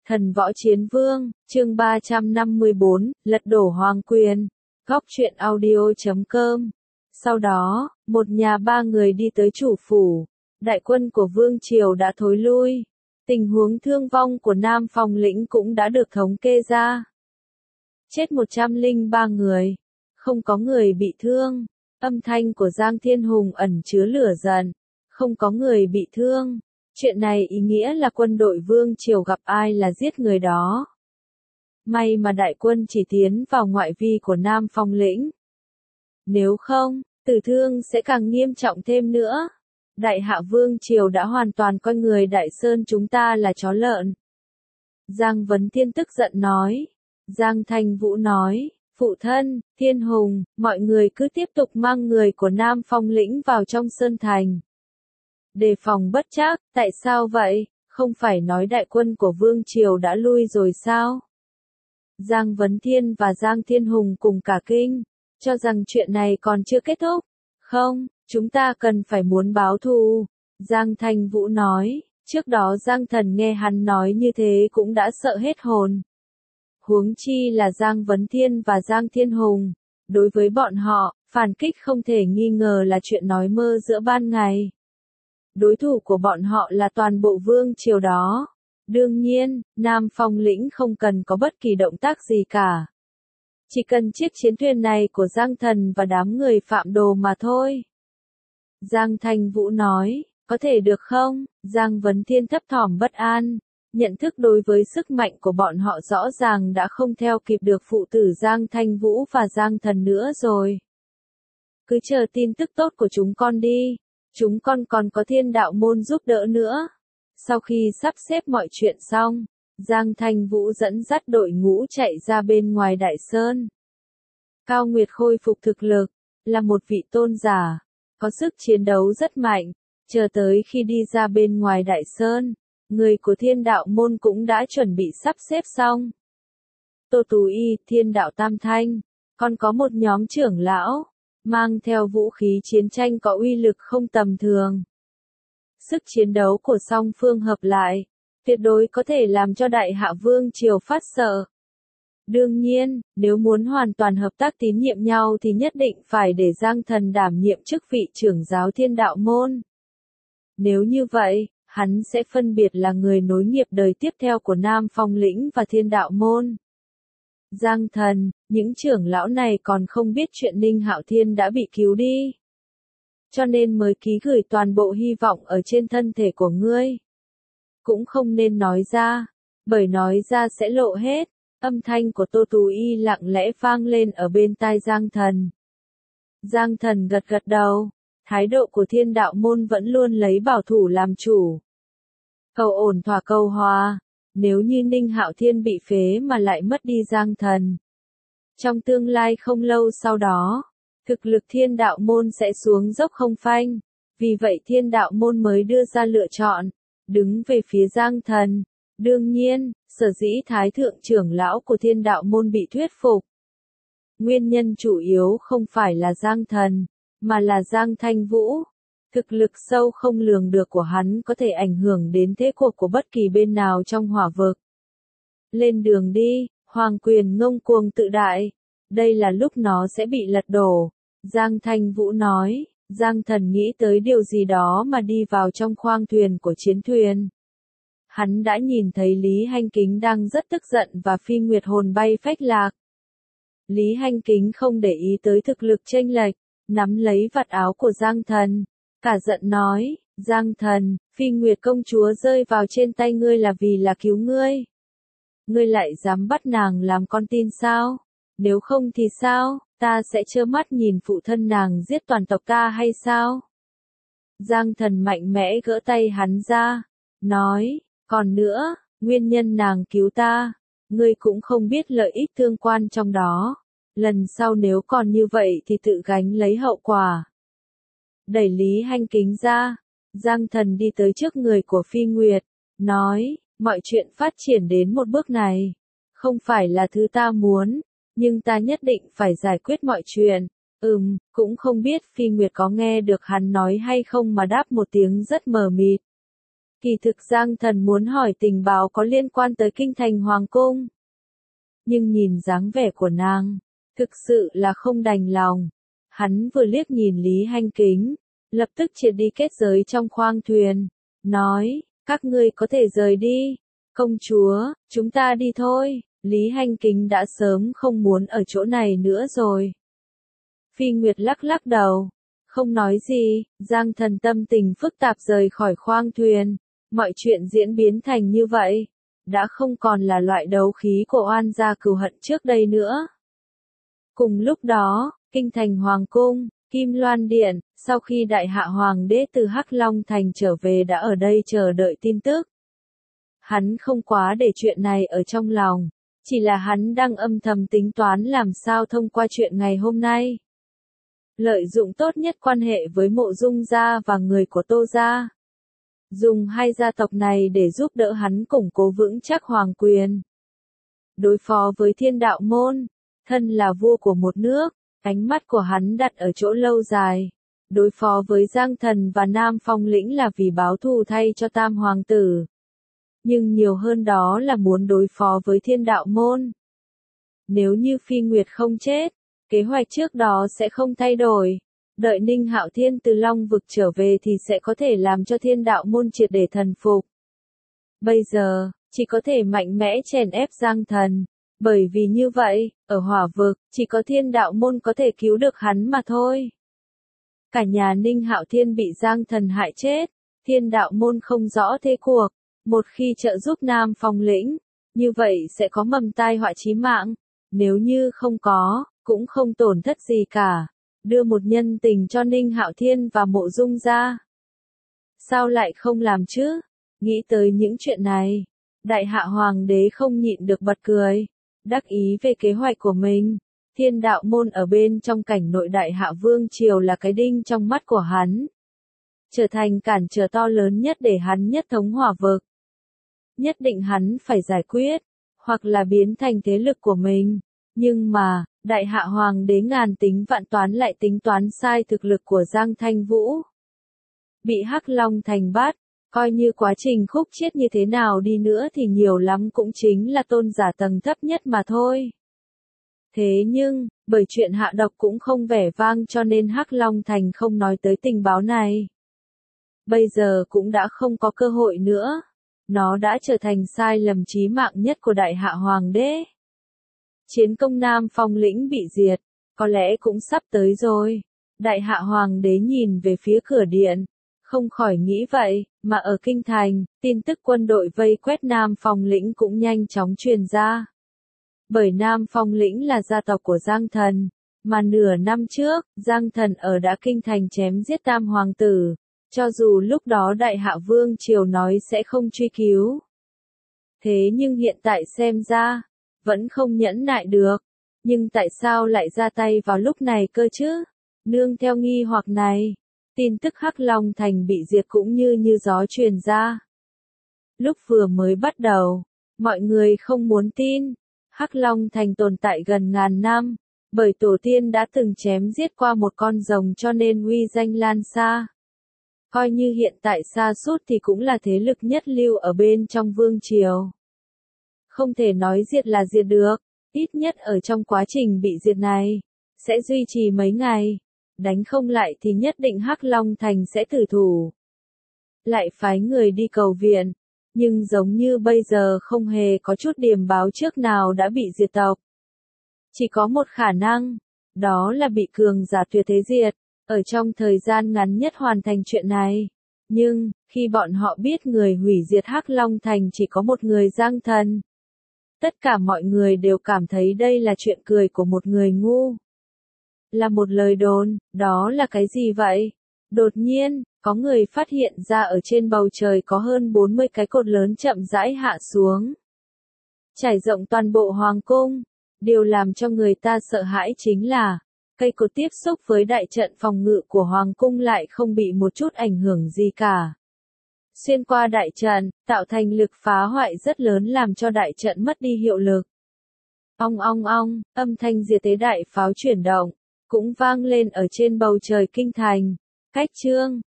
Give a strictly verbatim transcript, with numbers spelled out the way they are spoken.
Thần võ chiến vương, chương ba trăm năm mươi bốn, lật đổ hoàng quyền. Góc truyện audio chấm com. Sau đó, một nhà ba người đi tới chủ phủ. Đại quân của vương triều đã thối lui. Tình huống thương vong của Nam Phong lĩnh cũng đã được thống kê ra. Chết một trăm lẻ ba người. Không có người bị thương. Âm thanh của Giang Thiên Hùng ẩn chứa lửa giận. Không có người bị thương. Chuyện này ý nghĩa là quân đội vương triều gặp ai là giết người đó. May mà đại quân chỉ tiến vào ngoại vi của Nam Phong lĩnh. Nếu không, tử thương sẽ càng nghiêm trọng thêm nữa. Đại hạ vương triều đã hoàn toàn coi người Đại Sơn chúng ta là chó lợn. Giang Vấn Thiên tức giận nói. Giang Thanh Vũ nói, phụ thân, Thiên Hùng, mọi người cứ tiếp tục mang người của Nam Phong lĩnh vào trong Sơn Thành. Đề phòng bất trắc, tại sao vậy? Không phải nói đại quân của vương triều đã lui rồi sao? Giang Vấn Thiên và Giang Thiên Hùng cùng cả kinh, cho rằng chuyện này còn chưa kết thúc. Không, chúng ta cần phải muốn báo thù. Giang Thanh Vũ nói, trước đó Giang Thần nghe hắn nói như thế cũng đã sợ hết hồn. Huống chi là Giang Vấn Thiên và Giang Thiên Hùng. Đối với bọn họ, phản kích không thể nghi ngờ là chuyện nói mơ giữa ban ngày. Đối thủ của bọn họ là toàn bộ vương triều đó. Đương nhiên, Nam Phong lĩnh không cần có bất kỳ động tác gì cả. Chỉ cần chiếc chiến thuyền này của Giang Thần và đám người phạm đồ mà thôi. Giang Thanh Vũ nói, có thể được không? Giang Vấn Thiên thấp thỏm bất an. Nhận thức đối với sức mạnh của bọn họ rõ ràng đã không theo kịp được phụ tử Giang Thanh Vũ và Giang Thần nữa rồi. Cứ chờ tin tức tốt của chúng con đi. Chúng con còn có Thiên Đạo Môn giúp đỡ nữa. Sau khi sắp xếp mọi chuyện xong, Giang Thanh Vũ dẫn dắt đội ngũ chạy ra bên ngoài Đại Sơn. Cao Nguyệt khôi phục thực lực, là một vị tôn giả, có sức chiến đấu rất mạnh. Chờ tới khi đi ra bên ngoài Đại Sơn, người của Thiên Đạo Môn cũng đã chuẩn bị sắp xếp xong. Tô Tú Y, Thiên Đạo Tam Thanh, còn có một nhóm trưởng lão, mang theo vũ khí chiến tranh có uy lực không tầm thường. Sức chiến đấu của song phương hợp lại, tuyệt đối có thể làm cho Đại Hạ Vương triều phát sợ. Đương nhiên, nếu muốn hoàn toàn hợp tác tín nhiệm nhau thì nhất định phải để Giang Thần đảm nhiệm chức vị trưởng giáo Thiên Đạo Môn. Nếu như vậy, hắn sẽ phân biệt là người nối nghiệp đời tiếp theo của Nam Phong lĩnh và Thiên Đạo Môn. Giang Thần, những trưởng lão này còn không biết chuyện Ninh Hạo Thiên đã bị cứu đi. Cho nên mới ký gửi toàn bộ hy vọng ở trên thân thể của ngươi. Cũng không nên nói ra, bởi nói ra sẽ lộ hết. Âm thanh của Tô Tú Y lặng lẽ vang lên ở bên tai Giang Thần. Giang Thần gật gật đầu, thái độ của Thiên Đạo Môn vẫn luôn lấy bảo thủ làm chủ. Cầu ổn thỏa cầu hòa. Nếu như Ninh Hạo Thiên bị phế mà lại mất đi Giang Thần. Trong tương lai không lâu sau đó, thực lực Thiên Đạo Môn sẽ xuống dốc không phanh. Vì vậy Thiên Đạo Môn mới đưa ra lựa chọn, đứng về phía Giang Thần. Đương nhiên, sở dĩ Thái Thượng trưởng lão của Thiên Đạo Môn bị thuyết phục. Nguyên nhân chủ yếu không phải là Giang Thần, mà là Giang Thanh Vũ. Thực lực sâu không lường được của hắn có thể ảnh hưởng đến thế cuộc của bất kỳ bên nào trong hỏa vực. Lên đường đi, hoàng quyền ngông cuồng tự đại. Đây là lúc nó sẽ bị lật đổ. Giang Thanh Vũ nói, Giang Thần nghĩ tới điều gì đó mà đi vào trong khoang thuyền của chiến thuyền. Hắn đã nhìn thấy Lý Hanh Kính đang rất tức giận và Phi Nguyệt hồn bay phách lạc. Lý Hanh Kính không để ý tới thực lực chênh lệch, nắm lấy vạt áo của Giang Thần. Cả giận nói, Giang Thần, Phi Nguyệt công chúa rơi vào trên tay ngươi là vì là cứu ngươi. Ngươi lại dám bắt nàng làm con tin sao? Nếu không thì sao, ta sẽ trơ mắt nhìn phụ thân nàng giết toàn tộc ta hay sao? Giang Thần mạnh mẽ gỡ tay hắn ra, nói, còn nữa, nguyên nhân nàng cứu ta, ngươi cũng không biết lợi ích tương quan trong đó. Lần sau nếu còn như vậy thì tự gánh lấy hậu quả. Đẩy Lý Hanh Kính ra, Giang Thần đi tới trước người của Phi Nguyệt, nói, mọi chuyện phát triển đến một bước này, không phải là thứ ta muốn, nhưng ta nhất định phải giải quyết mọi chuyện. Ừm, cũng không biết Phi Nguyệt có nghe được hắn nói hay không mà đáp một tiếng rất mờ mịt. Kỳ thực Giang Thần muốn hỏi tình báo có liên quan tới kinh thành hoàng cung. Nhưng nhìn dáng vẻ của nàng, thực sự là không đành lòng. Hắn vừa liếc nhìn Lý Hành Kính, lập tức triệt đi kết giới trong khoang thuyền, nói, các ngươi có thể rời đi. Công chúa, chúng ta đi thôi. Lý Hành Kính đã sớm không muốn ở chỗ này nữa rồi. Phi Nguyệt lắc lắc đầu, không nói gì. Giang Thần tâm tình phức tạp rời khỏi khoang thuyền. Mọi chuyện diễn biến thành như vậy, đã không còn là loại đấu khí của oan gia cừu hận trước đây nữa. Cùng lúc đó, kinh thành hoàng cung, Kim Loan Điện, sau khi đại hạ hoàng đế từ Hắc Long Thành trở về đã ở đây chờ đợi tin tức. Hắn không quá để chuyện này ở trong lòng, chỉ là hắn đang âm thầm tính toán làm sao thông qua chuyện ngày hôm nay. Lợi dụng tốt nhất quan hệ với Mộ Dung gia và người của Tô gia. Dùng hai gia tộc này để giúp đỡ hắn củng cố vững chắc hoàng quyền. Đối phó với Thiên Đạo Môn, thân là vua của một nước, ánh mắt của hắn đặt ở chỗ lâu dài. Đối phó với Giang Thần và Nam Phong Lĩnh là vì báo thù thay cho Tam Hoàng tử. Nhưng nhiều hơn đó là muốn đối phó với Thiên Đạo Môn. Nếu như Phi Nguyệt không chết, kế hoạch trước đó sẽ không thay đổi. Đợi Ninh Hạo Thiên từ Long vực trở về thì sẽ có thể làm cho Thiên Đạo Môn triệt để thần phục. Bây giờ, chỉ có thể mạnh mẽ chèn ép Giang Thần. Bởi vì như vậy, ở Hỏa vực, chỉ có Thiên Đạo Môn có thể cứu được hắn mà thôi. Cả nhà Ninh Hạo Thiên bị Giang Thần hại chết, Thiên Đạo Môn không rõ thế cuộc. Một khi trợ giúp Nam Phong Lĩnh, như vậy sẽ có mầm tai họa chí mạng. Nếu như không có, cũng không tổn thất gì cả. Đưa một nhân tình cho Ninh Hạo Thiên và Mộ Dung gia. Sao lại không làm chứ? Nghĩ tới những chuyện này, đại hạ hoàng đế không nhịn được bật cười. Đắc ý về kế hoạch của mình. Thiên Đạo Môn ở bên trong cảnh nội đại hạ vương triều là cái đinh trong mắt của hắn. Trở thành cản trở to lớn nhất để hắn nhất thống Hỏa vực. Nhất định hắn phải giải quyết, hoặc là biến thành thế lực của mình. Nhưng mà, đại hạ hoàng đế ngàn tính vạn toán lại tính toán sai thực lực của Giang Thanh Vũ. Bị Hắc Long Thành bắt, coi như quá trình khúc chiết như thế nào đi nữa thì nhiều lắm cũng chính là tôn giả tầng thấp nhất mà thôi. Thế nhưng, bởi chuyện hạ độc cũng không vẻ vang cho nên Hắc Long Thành không nói tới tình báo này. Bây giờ cũng đã không có cơ hội nữa. Nó đã trở thành sai lầm chí mạng nhất của đại hạ hoàng đế. Chiến công Nam Phong Lĩnh bị diệt, có lẽ cũng sắp tới rồi. Đại hạ hoàng đế nhìn về phía cửa điện, không khỏi nghĩ vậy, mà ở kinh thành, tin tức quân đội vây quét Nam Phong Lĩnh cũng nhanh chóng truyền ra. Bởi Nam Phong Lĩnh là gia tộc của Giang Thần, mà nửa năm trước, Giang Thần ở đã kinh thành chém giết Tam Hoàng tử. Cho dù lúc đó đại hạ vương triều nói sẽ không truy cứu. Thế nhưng hiện tại xem ra, vẫn không nhẫn nại được. Nhưng tại sao lại ra tay vào lúc này cơ chứ? Nương theo nghi hoặc này, tin tức Hắc Long Thành bị diệt cũng như như gió truyền ra. Lúc vừa mới bắt đầu, mọi người không muốn tin. Hắc Long Thành tồn tại gần ngàn năm, bởi tổ tiên đã từng chém giết qua một con rồng cho nên uy danh lan xa. Coi như hiện tại sa sút thì cũng là thế lực nhất lưu ở bên trong vương triều. Không thể nói diệt là diệt được, ít nhất ở trong quá trình bị diệt này, sẽ duy trì mấy ngày. Đánh không lại thì nhất định Hắc Long Thành sẽ tử thủ. Lại phái người đi cầu viện, nhưng giống như bây giờ không hề có chút điểm báo trước nào đã bị diệt tộc. Chỉ có một khả năng, đó là bị cường giả tuyệt thế diệt. Ở trong thời gian ngắn nhất hoàn thành chuyện này. Nhưng, khi bọn họ biết người hủy diệt Hắc Long Thành chỉ có một người Giang Thần. Tất cả mọi người đều cảm thấy đây là chuyện cười của một người ngu. Là một lời đồn, đó là cái gì vậy? Đột nhiên, có người phát hiện ra ở trên bầu trời có hơn bốn mươi cái cột lớn chậm rãi hạ xuống. Trải rộng toàn bộ hoàng cung. Điều làm cho người ta sợ hãi chính là, cây cột tiếp xúc với đại trận phòng ngự của hoàng cung lại không bị một chút ảnh hưởng gì cả. Xuyên qua đại trận, tạo thành lực phá hoại rất lớn làm cho đại trận mất đi hiệu lực. Ong ong ong, âm thanh diệt thế đại pháo chuyển động, cũng vang lên ở trên bầu trời kinh thành. Cách chương,